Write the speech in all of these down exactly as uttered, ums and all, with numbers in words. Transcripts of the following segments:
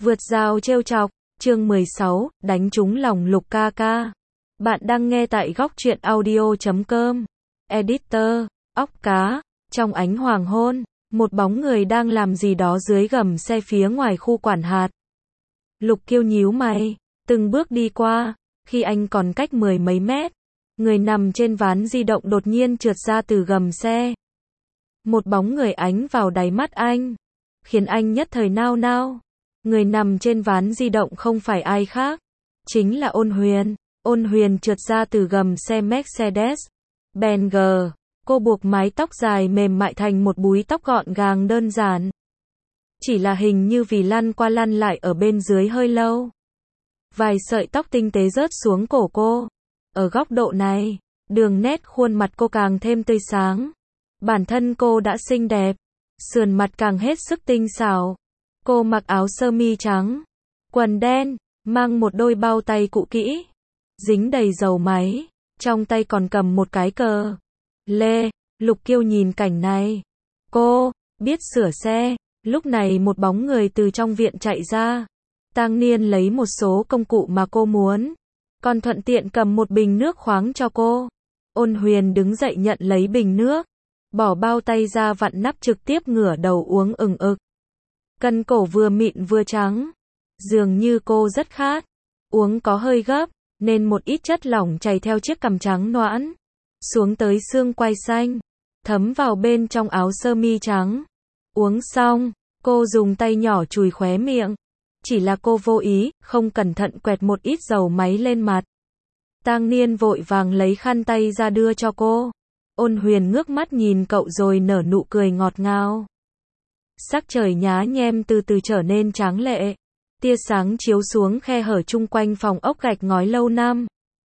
Vượt rào trêu chọc, chương mười sáu, đánh trúng lòng Lục ca ca. Bạn đang nghe tại góc truyện audio chấm com. Editor, óc cá, trong ánh hoàng hôn, một bóng người đang làm gì đó dưới gầm xe phía ngoài khu quản hạt. Lục Kiêu nhíu mày, từng bước đi qua, khi anh còn cách mười mấy mét, người nằm trên ván di động đột nhiên trượt ra từ gầm xe. Một bóng người ánh vào đáy mắt anh, khiến anh nhất thời nao nao. Người nằm trên ván di động không phải ai khác, chính là Ôn Huyền. Ôn Huyền trượt ra từ gầm xe Mercedes-Benz. Cô buộc mái tóc dài mềm mại thành một búi tóc gọn gàng đơn giản. Chỉ là hình như vì lăn qua lăn lại ở bên dưới hơi lâu, vài sợi tóc tinh tế rớt xuống cổ cô. Ở góc độ này, đường nét khuôn mặt cô càng thêm tươi sáng. Bản thân cô đã xinh đẹp, sườn mặt càng hết sức tinh xảo. Cô mặc áo sơ mi trắng, quần đen, mang một đôi bao tay cũ kỹ, dính đầy dầu máy, trong tay còn cầm một cái cờ lê. Lục Kiêu nhìn cảnh này, cô biết sửa xe. Lúc này một bóng người từ trong viện chạy ra. Tang Niên lấy một số công cụ mà cô muốn, còn thuận tiện cầm một bình nước khoáng cho cô. Ôn Huyền đứng dậy nhận lấy bình nước, bỏ bao tay ra vặn nắp trực tiếp ngửa đầu uống ừng ực. Cân cổ vừa mịn vừa trắng, dường như cô rất khát. Uống có hơi gấp, nên một ít chất lỏng chảy theo chiếc cằm trắng nõn xuống tới xương quai xanh, thấm vào bên trong áo sơ mi trắng. Uống xong, cô dùng tay nhỏ chùi khóe miệng. Chỉ là cô vô ý, không cẩn thận quẹt một ít dầu máy lên mặt. Tang Niên vội vàng lấy khăn tay ra đưa cho cô. Ôn Huyền ngước mắt nhìn cậu rồi nở nụ cười ngọt ngào. Sắc trời nhá nhem từ từ trở nên tráng lệ. Tia sáng chiếu xuống khe hở chung quanh phòng ốc gạch ngói lâu năm,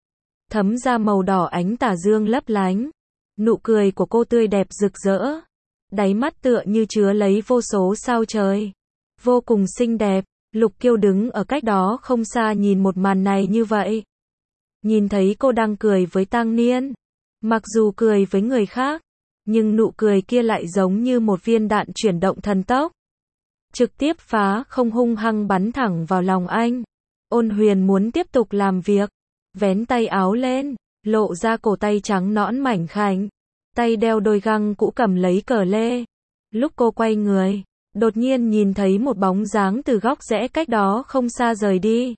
thấm ra màu đỏ ánh tà dương lấp lánh. Nụ cười của cô tươi đẹp rực rỡ, đáy mắt tựa như chứa lấy vô số sao trời, vô cùng xinh đẹp. Lục Kiêu đứng ở cách đó không xa nhìn một màn này như vậy. Nhìn thấy cô đang cười với Tang Niên, mặc dù cười với người khác, nhưng nụ cười kia lại giống như một viên đạn chuyển động thần tốc, trực tiếp phá không, hung hăng bắn thẳng vào lòng anh. Ôn Huyền muốn tiếp tục làm việc, vén tay áo lên, lộ ra cổ tay trắng nõn mảnh khảnh, tay đeo đôi găng cũ cầm lấy cờ lê. Lúc cô quay người, đột nhiên nhìn thấy một bóng dáng từ góc rẽ cách đó không xa rời đi.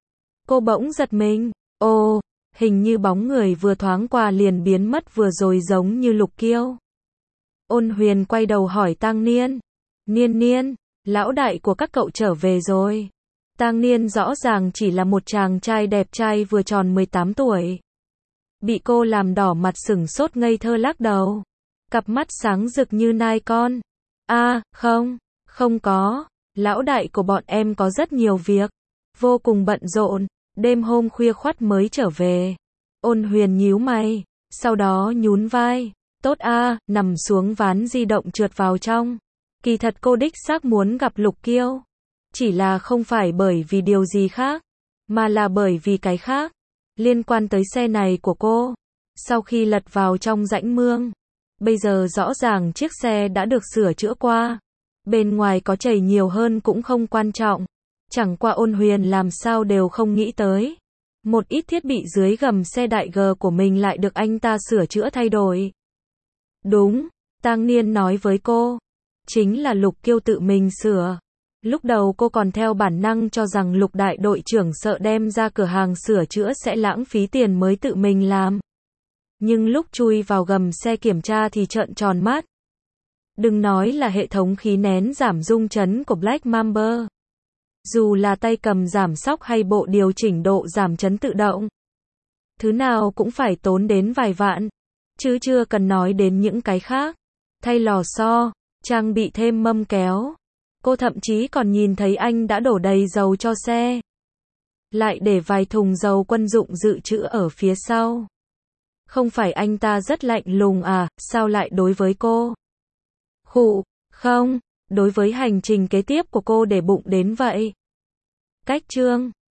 Cô bỗng giật mình, ồ, hình như bóng người vừa thoáng qua liền biến mất vừa rồi giống như Lục Kiêu. Ôn Huyền quay đầu hỏi Tang Niên, Niên Niên, lão đại của các cậu trở về rồi. Tang Niên rõ ràng chỉ là một chàng trai đẹp trai vừa tròn mười tám tuổi. Bị cô làm đỏ mặt sửng sốt ngây thơ lắc đầu. Cặp mắt sáng rực như nai con. A, à, không, không có. Lão đại của bọn em có rất nhiều việc, vô cùng bận rộn, đêm hôm khuya khoắt mới trở về. Ôn Huyền nhíu mày, sau đó nhún vai. Tốt a, à, nằm xuống ván di động trượt vào trong. Kỳ thật cô đích xác muốn gặp Lục Kiêu, chỉ là không phải bởi vì điều gì khác, mà là bởi vì cái khác, liên quan tới xe này của cô. Sau khi lật vào trong rãnh mương, bây giờ rõ ràng chiếc xe đã được sửa chữa qua. Bên ngoài có chảy nhiều hơn cũng không quan trọng. Chẳng qua Ôn Huyền làm sao đều không nghĩ tới, một ít thiết bị dưới gầm xe đại G của mình lại được anh ta sửa chữa thay đổi. Đúng, Tang Niên nói với cô, chính là Lục Kiêu tự mình sửa. Lúc đầu cô còn theo bản năng cho rằng Lục đại đội trưởng sợ đem ra cửa hàng sửa chữa sẽ lãng phí tiền mới tự mình làm. Nhưng lúc chui vào gầm xe kiểm tra thì trợn tròn mắt. Đừng nói là hệ thống khí nén giảm rung chấn của Black Mamba, dù là tay cầm giảm xóc hay bộ điều chỉnh độ giảm chấn tự động, thứ nào cũng phải tốn đến vài vạn, chứ chưa cần nói đến những cái khác. Thay lò xo, trang bị thêm mâm kéo. Cô thậm chí còn nhìn thấy anh đã đổ đầy dầu cho xe, lại để vài thùng dầu quân dụng dự trữ ở phía sau. Không phải anh ta rất lạnh lùng à, sao lại đối với cô? Khụ, không, đối với hành trình kế tiếp của cô để bụng đến vậy. Cách chương